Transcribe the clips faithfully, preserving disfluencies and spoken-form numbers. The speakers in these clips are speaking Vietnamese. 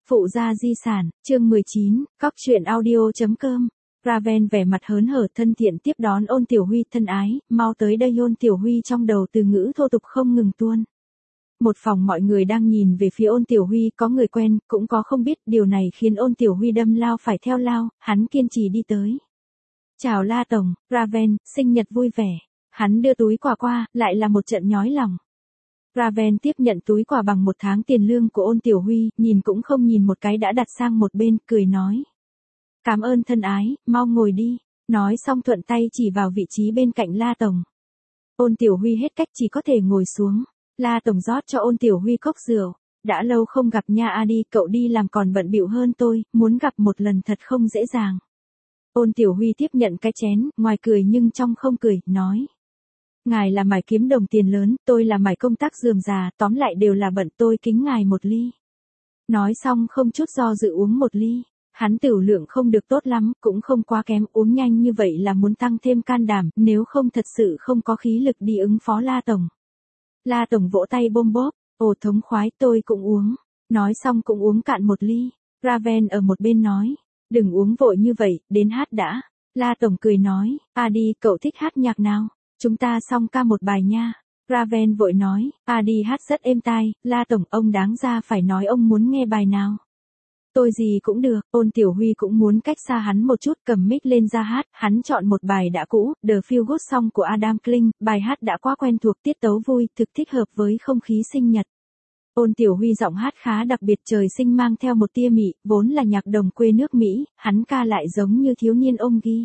Phụ gia di sản, chương mười chín, cóc truyện audio.com. Raven vẻ mặt hớn hở thân thiện tiếp đón Ôn Tiểu Huy thân ái, mau tới đây. Ôn Tiểu Huy trong đầu từ ngữ thô tục không ngừng tuôn. Một phòng mọi người đang nhìn về phía Ôn Tiểu Huy, có người quen, cũng có không biết, điều này khiến Ôn Tiểu Huy đâm lao phải theo lao, hắn kiên trì đi tới. Chào La Tổng, Raven, sinh nhật vui vẻ. Hắn đưa túi quà qua, lại là một trận nhói lòng. Raven tiếp nhận túi quà bằng một tháng tiền lương của Ôn Tiểu Huy, nhìn cũng không nhìn một cái đã đặt sang một bên, cười nói. Cảm ơn thân ái, mau ngồi đi. Nói xong thuận tay chỉ vào vị trí bên cạnh La Tổng. Ôn Tiểu Huy hết cách chỉ có thể ngồi xuống. La Tổng rót cho Ôn Tiểu Huy cốc rượu. Đã lâu không gặp nha a đi, cậu đi làm còn bận bịu hơn tôi, muốn gặp một lần thật không dễ dàng. Ôn Tiểu Huy tiếp nhận cái chén, ngoài cười nhưng trong không cười, nói. Ngài là mải kiếm đồng tiền lớn, tôi là mải công tác rườm rà, tóm lại đều là bận, tôi kính ngài một ly. Nói xong không chút do dự uống một ly. Hắn tửu lượng không được tốt lắm, cũng không quá kém, uống nhanh như vậy là muốn tăng thêm can đảm, nếu không thật sự không có khí lực đi ứng phó La Tổng. La Tổng vỗ tay bôm bóp, ồ thống khoái, tôi cũng uống. Nói xong cũng uống cạn một ly. Raven ở một bên nói, đừng uống vội như vậy, đến hát đã. La Tổng cười nói, à đi, cậu thích hát nhạc nào? Chúng ta xong ca một bài nha. Raven vội nói, à đi hát rất êm tai, La Tổng ông đáng ra phải nói ông muốn nghe bài nào. Tôi gì cũng được, Ôn Tiểu Huy cũng muốn cách xa hắn một chút, cầm mic lên ra hát, hắn chọn một bài đã cũ, The Feel Good Song của Adam Klink, bài hát đã quá quen thuộc, tiết tấu vui, thực thích hợp với không khí sinh nhật. Ôn Tiểu Huy giọng hát khá đặc biệt, trời sinh mang theo một tia mị, vốn là nhạc đồng quê nước Mỹ, hắn ca lại giống như thiếu niên ông ghi.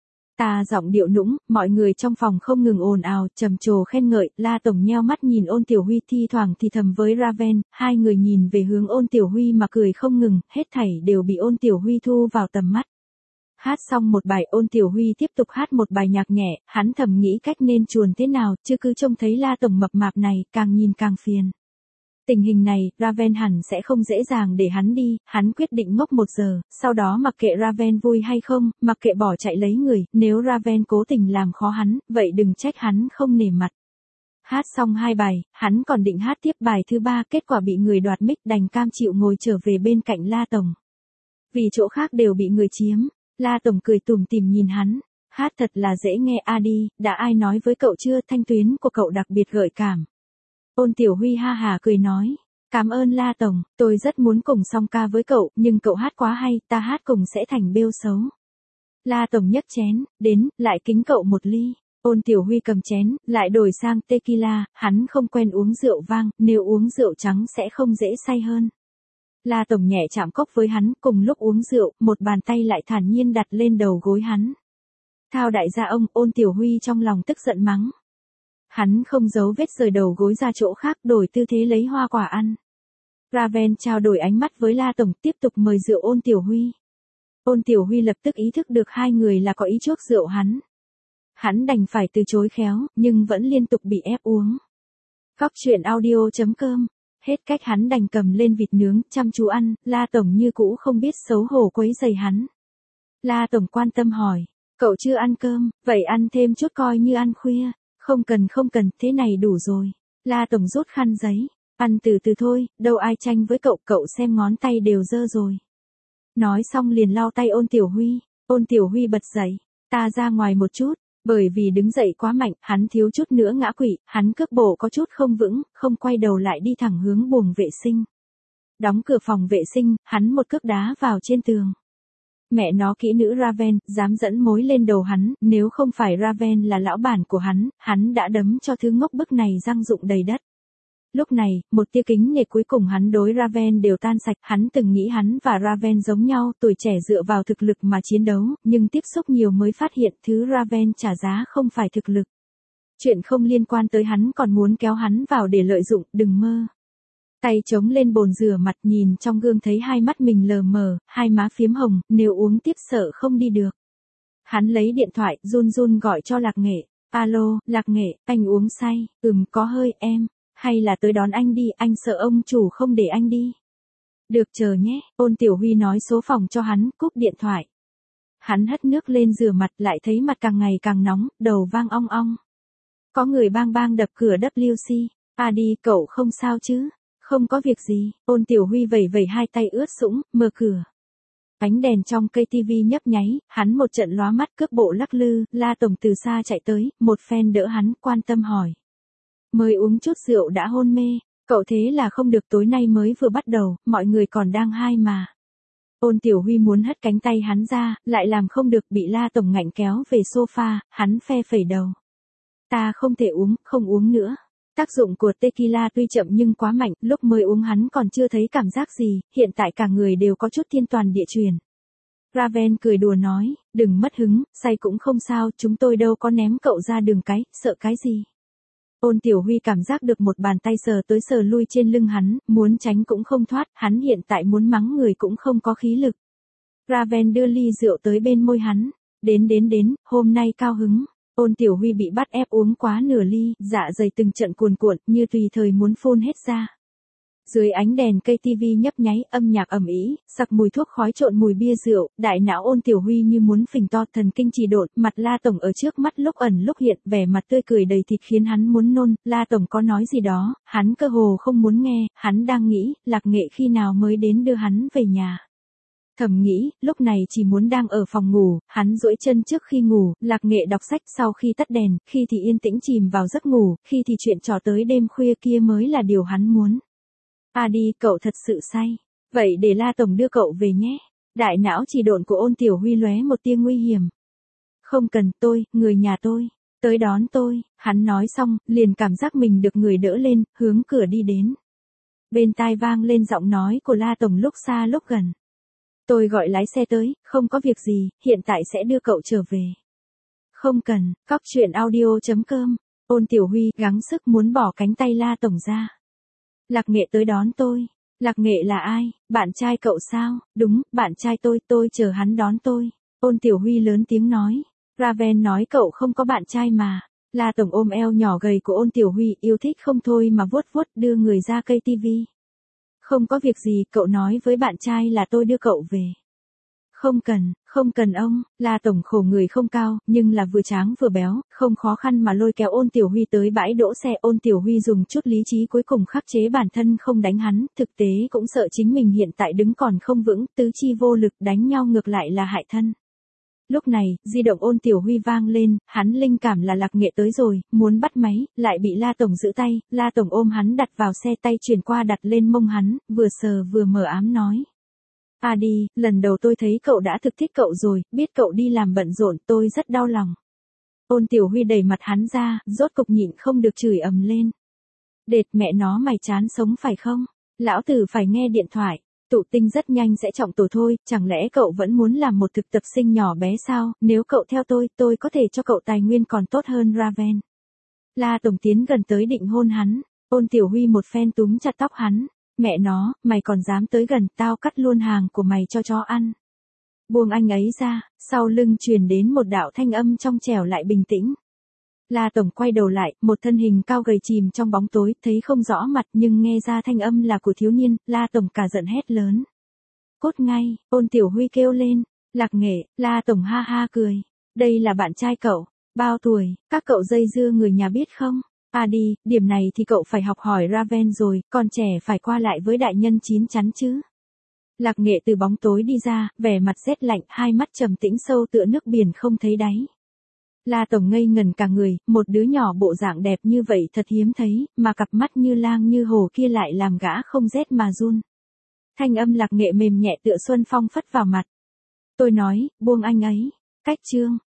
Ta giọng điệu nũng, mọi người trong phòng không ngừng ồn ào, trầm trồ khen ngợi, La Tổng nheo mắt nhìn Ôn Tiểu Huy thi thoảng thì thầm với Raven, hai người nhìn về hướng Ôn Tiểu Huy mà cười không ngừng, hết thảy đều bị Ôn Tiểu Huy thu vào tầm mắt. Hát xong một bài, Ôn Tiểu Huy tiếp tục hát một bài nhạc nhẹ, hắn thầm nghĩ cách nên chuồn thế nào, chứ cứ trông thấy La Tổng mập mạp này, càng nhìn càng phiền. Tình hình này, Raven hẳn sẽ không dễ dàng để hắn đi, hắn quyết định ngốc một giờ, sau đó mặc kệ Raven vui hay không, mặc kệ bỏ chạy lấy người, nếu Raven cố tình làm khó hắn, vậy đừng trách hắn không nể mặt. Hát xong hai bài, hắn còn định hát tiếp bài thứ ba, kết quả bị người đoạt mic, đành cam chịu ngồi trở về bên cạnh La Tổng. Vì chỗ khác đều bị người chiếm, La Tổng cười tủm tỉm nhìn hắn, hát thật là dễ nghe a đi, đã ai nói với cậu chưa, thanh tuyến của cậu đặc biệt gợi cảm. Ôn Tiểu Huy ha hà cười nói, cảm ơn La Tổng, tôi rất muốn cùng song ca với cậu, nhưng cậu hát quá hay, ta hát cùng sẽ thành bêu xấu. La Tổng nhấc chén, đến, lại kính cậu một ly. Ôn Tiểu Huy cầm chén, lại đổi sang tequila, hắn không quen uống rượu vang, nếu uống rượu trắng sẽ không dễ say hơn. La Tổng nhẹ chạm cốc với hắn, cùng lúc uống rượu, một bàn tay lại thản nhiên đặt lên đầu gối hắn. Thao đại gia ông, Ôn Tiểu Huy trong lòng tức giận mắng. Hắn không giấu vết rời đầu gối ra chỗ khác, đổi tư thế lấy hoa quả ăn. Raven trao đổi ánh mắt với La Tổng, tiếp tục mời rượu Ôn Tiểu Huy. Ôn Tiểu Huy lập tức ý thức được hai người là có ý chuốc rượu hắn. Hắn đành phải từ chối khéo, nhưng vẫn liên tục bị ép uống. Cóc truyện audio.com. Hết cách hắn đành cầm lên vịt nướng, chăm chú ăn, La Tổng như cũ không biết xấu hổ quấy rầy hắn. La Tổng quan tâm hỏi, cậu chưa ăn cơm, vậy ăn thêm chút coi như ăn khuya. Không cần không cần, thế này đủ rồi. La Tổng rút khăn giấy, ăn từ từ thôi, đâu ai tranh với cậu, cậu xem ngón tay đều dơ rồi. Nói xong liền lau tay Ôn Tiểu Huy, Ôn Tiểu Huy bật dậy, ta ra ngoài một chút, bởi vì đứng dậy quá mạnh, hắn thiếu chút nữa ngã quỵ, hắn cước bộ có chút không vững, không quay đầu lại đi thẳng hướng buồng vệ sinh. Đóng cửa phòng vệ sinh, hắn một cước đá vào trên tường. Mẹ nó kỹ nữ Raven, dám dẫn mối lên đầu hắn, nếu không phải Raven là lão bản của hắn, hắn đã đấm cho thứ ngốc bức này răng rụng đầy đất. Lúc này, một tia kính nể cuối cùng hắn đối Raven đều tan sạch, hắn từng nghĩ hắn và Raven giống nhau, tuổi trẻ dựa vào thực lực mà chiến đấu, nhưng tiếp xúc nhiều mới phát hiện thứ Raven trả giá không phải thực lực. Chuyện không liên quan tới hắn còn muốn kéo hắn vào để lợi dụng, đừng mơ. Tay chống lên bồn rửa mặt nhìn trong gương thấy hai mắt mình lờ mờ, hai má phiếm hồng, nếu uống tiếp sợ không đi được. Hắn lấy điện thoại, run run gọi cho Lạc Nghệ, alo, Lạc Nghệ, anh uống say, ừm có hơi em, hay là tới đón anh đi, anh sợ ông chủ không để anh đi. Được chờ nhé, Ôn Tiểu Huy nói số phòng cho hắn, cúp điện thoại. Hắn hất nước lên rửa mặt lại thấy mặt càng ngày càng nóng, đầu vang ong ong. Có người bang bang đập cửa vê kép xê, à đi cậu không sao chứ? Không có việc gì, Ôn Tiểu Huy vẩy vẩy hai tay ướt sũng, mở cửa. Ánh đèn trong cây tivi nhấp nháy, hắn một trận lóa mắt cước bộ lắc lư, La Tổng từ xa chạy tới, một phen đỡ hắn, quan tâm hỏi. Mới uống chút rượu đã hôn mê, cậu thế là không được, tối nay mới vừa bắt đầu, mọi người còn đang hai mà. Ôn Tiểu Huy muốn hất cánh tay hắn ra, lại làm không được, bị La Tổng ngạnh kéo về sofa, hắn phe phẩy đầu. Ta không thể uống, không uống nữa. Tác dụng của tequila tuy chậm nhưng quá mạnh, lúc mới uống hắn còn chưa thấy cảm giác gì, hiện tại cả người đều có chút thiên toàn địa truyền. Raven cười đùa nói, đừng mất hứng, say cũng không sao, chúng tôi đâu có ném cậu ra đường cái, sợ cái gì. Ôn Tiểu Huy cảm giác được một bàn tay sờ tới sờ lui trên lưng hắn, muốn tránh cũng không thoát, hắn hiện tại muốn mắng người cũng không có khí lực. Raven đưa ly rượu tới bên môi hắn, đến đến đến, hôm nay cao hứng. Ôn Tiểu Huy bị bắt ép uống quá nửa ly, dạ dày từng trận cuồn cuộn, như tùy thời muốn phun hết ra. Dưới ánh đèn cây tivi nhấp nháy, âm nhạc ầm ĩ, sặc mùi thuốc khói trộn mùi bia rượu, đại não Ôn Tiểu Huy như muốn phình to, thần kinh trì độn, mặt La Tổng ở trước mắt lúc ẩn lúc hiện, vẻ mặt tươi cười đầy thịt khiến hắn muốn nôn. La Tổng có nói gì đó, hắn cơ hồ không muốn nghe, hắn đang nghĩ, Lạc Nghệ khi nào mới đến đưa hắn về nhà. Thầm nghĩ, lúc này chỉ muốn đang ở phòng ngủ, hắn duỗi chân trước khi ngủ, Lạc Nghệ đọc sách sau khi tắt đèn, khi thì yên tĩnh chìm vào giấc ngủ, khi thì chuyện trò tới đêm khuya kia mới là điều hắn muốn. À đi, cậu thật sự say. Vậy để La Tổng đưa cậu về nhé. Đại não chỉ độn của Ôn Tiểu Huy lóe một tia nguy hiểm. Không cần, tôi, người nhà tôi, tới đón tôi, hắn nói xong, liền cảm giác mình được người đỡ lên, hướng cửa đi đến. Bên tai vang lên giọng nói của La Tổng lúc xa lúc gần. Tôi gọi lái xe tới, không có việc gì, hiện tại sẽ đưa cậu trở về. Không cần, cóc truyện audio chấm com. Ôn Tiểu Huy gắng sức muốn bỏ cánh tay La Tổng ra. Lạc Nghệ tới đón tôi. Lạc Nghệ là ai? Bạn trai cậu sao? Đúng, bạn trai tôi, tôi chờ hắn đón tôi. Ôn Tiểu Huy lớn tiếng nói. Raven nói cậu không có bạn trai mà. La Tổng ôm eo nhỏ gầy của Ôn Tiểu Huy, yêu thích không thôi mà vuốt vuốt, đưa người ra cây tivi. Không có việc gì, cậu nói với bạn trai là tôi đưa cậu về. Không cần, không cần ông. La Tổng khổ người không cao, nhưng là vừa tráng vừa béo, không khó khăn mà lôi kéo Ôn Tiểu Huy tới bãi đỗ xe. Ôn Tiểu Huy dùng chút lý trí cuối cùng khắc chế bản thân không đánh hắn, thực tế cũng sợ chính mình hiện tại đứng còn không vững, tứ chi vô lực, đánh nhau ngược lại là hại thân. Lúc này, di động Ôn Tiểu Huy vang lên, hắn linh cảm là Lạc Nghệ tới rồi, muốn bắt máy, lại bị La Tổng giữ tay, La Tổng ôm hắn đặt vào xe, tay chuyển qua đặt lên mông hắn, vừa sờ vừa mờ ám nói. À đi, lần đầu tôi thấy cậu đã thực thích cậu rồi, biết cậu đi làm bận rộn, tôi rất đau lòng. Ôn Tiểu Huy đẩy mặt hắn ra, rốt cục nhịn không được chửi ầm lên. Đệt mẹ nó, mày chán sống phải không? Lão tử phải nghe điện thoại. Tụ tinh rất nhanh sẽ trọng tổ thôi, chẳng lẽ cậu vẫn muốn làm một thực tập sinh nhỏ bé sao? Nếu cậu theo tôi, tôi có thể cho cậu tài nguyên còn tốt hơn Raven. La Tổng tiến gần tới định hôn hắn, Ôn Tiểu Huy một phen túm chặt tóc hắn. Mẹ nó, mày còn dám tới gần, tao cắt luôn hàng của mày cho chó ăn. Buông anh ấy ra, sau lưng truyền đến một đạo thanh âm trong trẻo lại bình tĩnh. La Tổng quay đầu lại, một thân hình cao gầy chìm trong bóng tối, thấy không rõ mặt nhưng nghe ra thanh âm là của thiếu niên, La Tổng cả giận hét lớn. Cút ngay, Ôn Tiểu Huy kêu lên, Lạc Nghệ. La Tổng ha ha cười. Đây là bạn trai cậu, bao tuổi, các cậu dây dưa người nhà biết không? À đi, điểm này thì cậu phải học hỏi Raven rồi, còn trẻ phải qua lại với đại nhân chín chắn chứ. Lạc Nghệ từ bóng tối đi ra, vẻ mặt rét lạnh, hai mắt trầm tĩnh sâu tựa nước biển không thấy đáy. La Tổng ngây ngần cả người, một đứa nhỏ bộ dạng đẹp như vậy thật hiếm thấy, mà cặp mắt như lang như hồ kia lại làm gã không rét mà run. Thanh âm Lạc Nghệ mềm nhẹ tựa xuân phong phất vào mặt. Tôi nói, buông anh ấy. Cách chương.